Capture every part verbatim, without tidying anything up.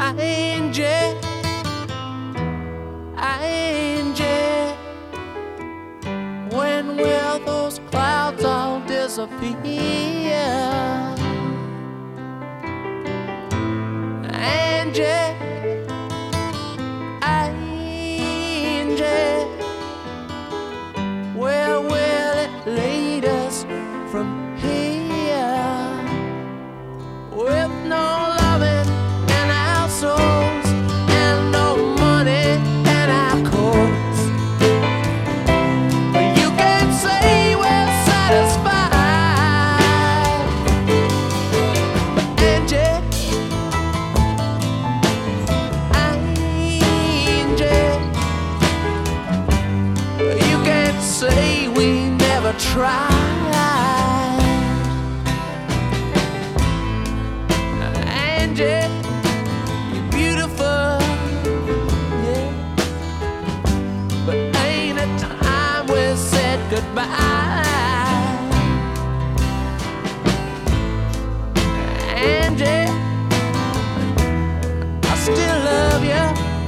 Angie, Angie, when will those clouds all disappear? Angie, Angie, where will it lead us from here? With no loving in our souls and no money in our coats, you can't say we're satisfied. But Angie, Angie, you can't say we never tried. Angie, you're beautiful, yeah, but ain't it time we said goodbye? Angie, I still love you.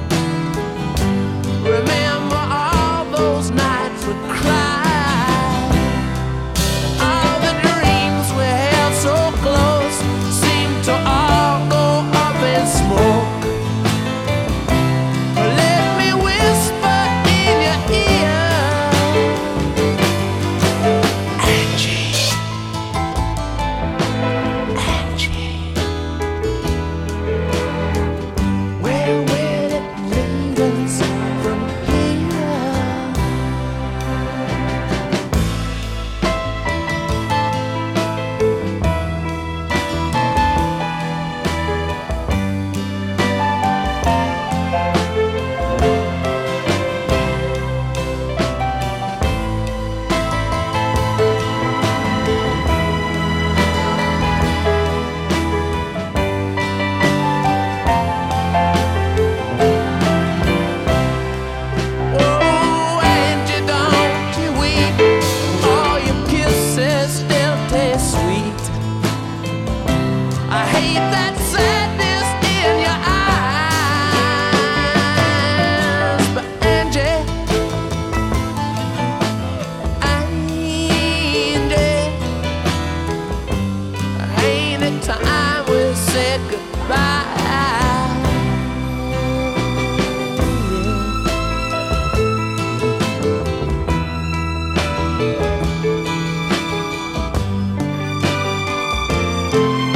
Remember all those nights we cried, all the dreams we held so close seemed to all go up in smoke. Let me whisper in your ear, Angie, Angie, where will it lead us from here? Oh, Angie, don't you weep, all your kisses still taste sweet. I hate that sadness in your eyes. But Angie, Angie, ain't it time we said goodbye? Yeah.